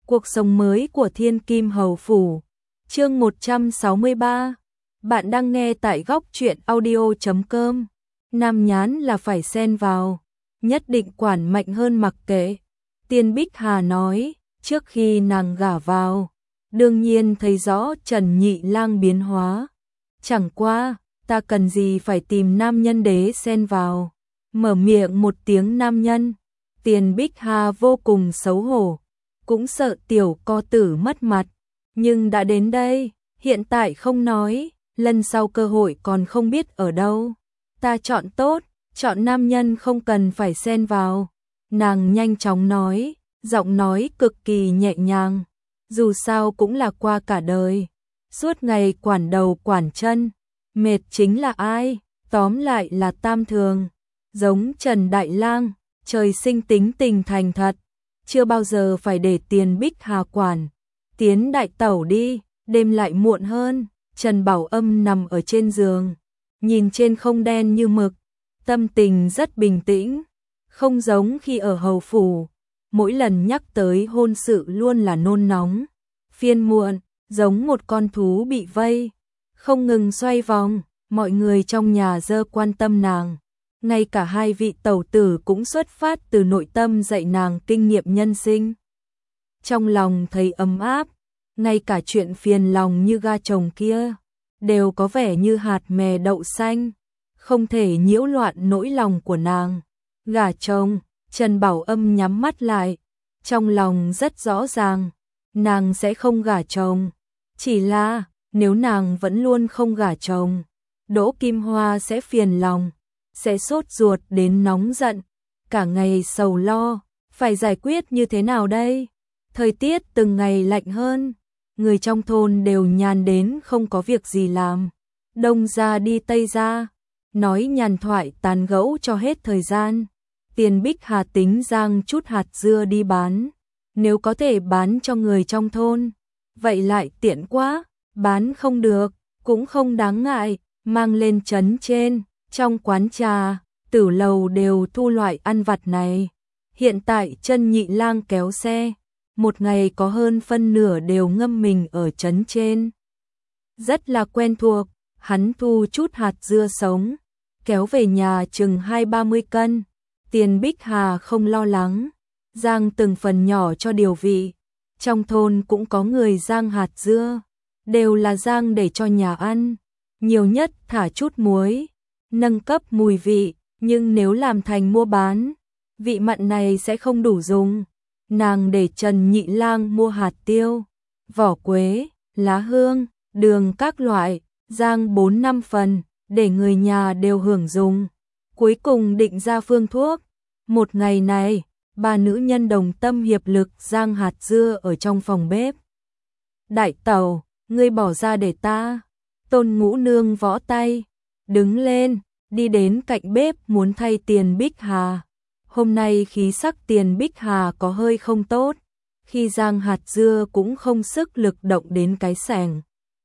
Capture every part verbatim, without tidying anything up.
Cuộc sống mới của Thiên Kim Hầu Phủ. Chương một trăm sáu mươi ba. Bạn đang nghe tại góc truyện audio chấm com. Nam nhán là phải xen vào, nhất định quản mạnh hơn mặc kệ. Tiên Bích Hà nói, trước khi nàng gả vào, đương nhiên thấy rõ Trần Nhị Lang biến hóa. Chẳng qua, ta cần gì phải tìm nam nhân đế xen vào. Mở miệng một tiếng nam nhân, Tiên Bích Hà vô cùng xấu hổ, cũng sợ tiểu co tử mất mặt. Nhưng đã đến đây, hiện tại không nói, lần sau cơ hội còn không biết ở đâu. Ta chọn tốt, chọn nam nhân không cần phải xen vào. Nàng nhanh chóng nói, giọng nói cực kỳ nhẹ nhàng. Dù sao cũng là qua cả đời, suốt ngày quản đầu quản chân, mệt chính là ai, tóm lại là tam thường. Giống Trần Đại Lang, trời sinh tính tình thành thật, chưa bao giờ phải để Tiền Bích Hà quản. Tiến đại tẩu đi, đêm lại muộn hơn. Trần Bảo Âm nằm ở trên giường, nhìn trên không đen như mực, tâm tình rất bình tĩnh, không giống khi ở hầu phủ, mỗi lần nhắc tới hôn sự luôn là nôn nóng, phiền muộn, giống một con thú bị vây, không ngừng xoay vòng. Mọi người trong nhà dơ quan tâm nàng, ngay cả hai vị tẩu tử cũng xuất phát từ nội tâm dạy nàng kinh nghiệm nhân sinh. Trong lòng thấy ấm áp, ngay cả chuyện phiền lòng như ga chồng kia, đều có vẻ như hạt mè đậu xanh, không thể nhiễu loạn nỗi lòng của nàng. Gả chồng, Trần Bảo Âm nhắm mắt lại, trong lòng rất rõ ràng, nàng sẽ không gả chồng. Chỉ là, nếu nàng vẫn luôn không gả chồng, Đỗ Kim Hoa sẽ phiền lòng, sẽ sốt ruột đến nóng giận, cả ngày sầu lo, phải giải quyết như thế nào đây? Thời tiết từng ngày lạnh hơn, người trong thôn đều nhàn đến không có việc gì làm. Đông ra đi Tây ra, nói nhàn thoại tán gẫu cho hết thời gian. Tiền Bích Hà tính giang chút hạt dưa đi bán, nếu có thể bán cho người trong thôn, vậy lại tiện quá, bán không được, cũng không đáng ngại, mang lên trấn trên, trong quán trà, tử lầu đều thu loại ăn vặt này. Hiện tại Trần Nhị Lang kéo xe, một ngày có hơn phân nửa đều ngâm mình ở trấn trên. Rất là quen thuộc, hắn thu chút hạt dưa sống, kéo về nhà chừng hai ba mươi cân. Tiền Bích Hà không lo lắng, rang từng phần nhỏ cho điều vị. Trong thôn cũng có người rang hạt dưa, đều là rang để cho nhà ăn, nhiều nhất thả chút muối, nâng cấp mùi vị, nhưng nếu làm thành mua bán, vị mặn này sẽ không đủ dùng. Nàng để Trần Nhị Lang mua hạt tiêu, vỏ quế, lá hương, đường các loại, rang bốn năm phần, để người nhà đều hưởng dùng. Cuối cùng định ra phương thuốc. Một ngày này, ba nữ nhân đồng tâm hiệp lực rang hạt dưa ở trong phòng bếp. Đại tẩu, ngươi bỏ ra để ta. Tôn Ngũ Nương võ tay, đứng lên, đi đến cạnh bếp muốn thay Tiền Bích Hà. Hôm nay khí sắc Tiền Bích Hà có hơi không tốt, khi rang hạt dưa cũng không sức lực động đến cái xẻng.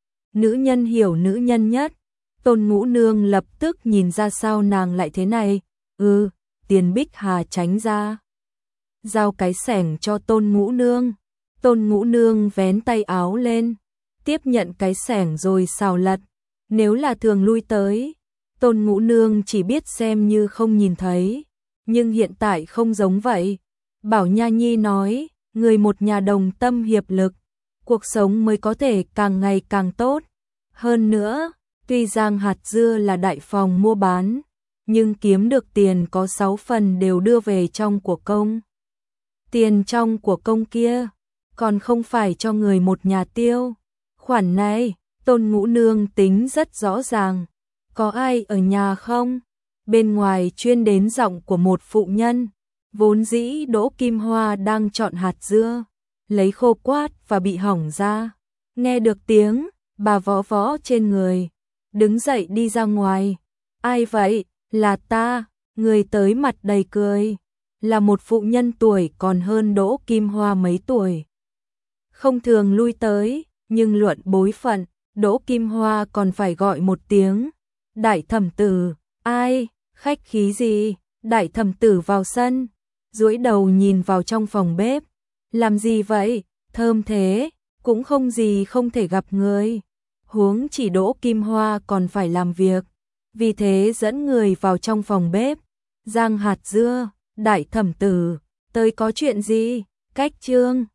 Nữ nhân hiểu nữ nhân nhất, Tôn Ngũ Nương lập tức nhìn ra sao nàng lại thế này. Ừ, Tiền Bích Hà tránh ra, giao cái xẻng cho Tôn Ngũ Nương. Tôn Ngũ Nương vén tay áo lên, tiếp nhận cái xẻng rồi xào lật. Nếu là thường lui tới, Tôn Ngũ Nương chỉ biết xem như không nhìn thấy. Nhưng hiện tại không giống vậy. Bảo Nha Nhi nói, người một nhà đồng tâm hiệp lực, cuộc sống mới có thể càng ngày càng tốt. Hơn nữa, tuy rang hạt dưa là đại phòng mua bán, nhưng kiếm được tiền có sáu phần đều đưa về trong của công. Tiền trong của công kia, còn không phải cho người một nhà tiêu. Khoản này, Tôn Ngũ Nương tính rất rõ ràng. Có ai ở nhà không? Bên ngoài chuyên đến giọng của một phụ nhân, vốn dĩ Đỗ Kim Hoa đang chọn hạt dưa, lấy khô quát và bị hỏng ra. Nghe được tiếng, bà võ võ trên người, đứng dậy đi ra ngoài. Ai vậy? Là ta. Người tới mặt đầy cười, là một phụ nhân tuổi còn hơn Đỗ Kim Hoa mấy tuổi. Không thường lui tới, nhưng luận bối phận, Đỗ Kim Hoa còn phải gọi một tiếng. Đại thẩm tử. Ai? Khách khí gì? Đại thẩm tử vào sân, duỗi đầu nhìn vào trong phòng bếp. Làm gì vậy? thơm thế, cũng không gì không thể gặp người. Huống chỉ Đỗ Kim Hoa còn phải làm việc, vì thế dẫn người vào trong phòng bếp. Giang hạt dưa, đại thẩm tử, tới có chuyện gì? Cách Trương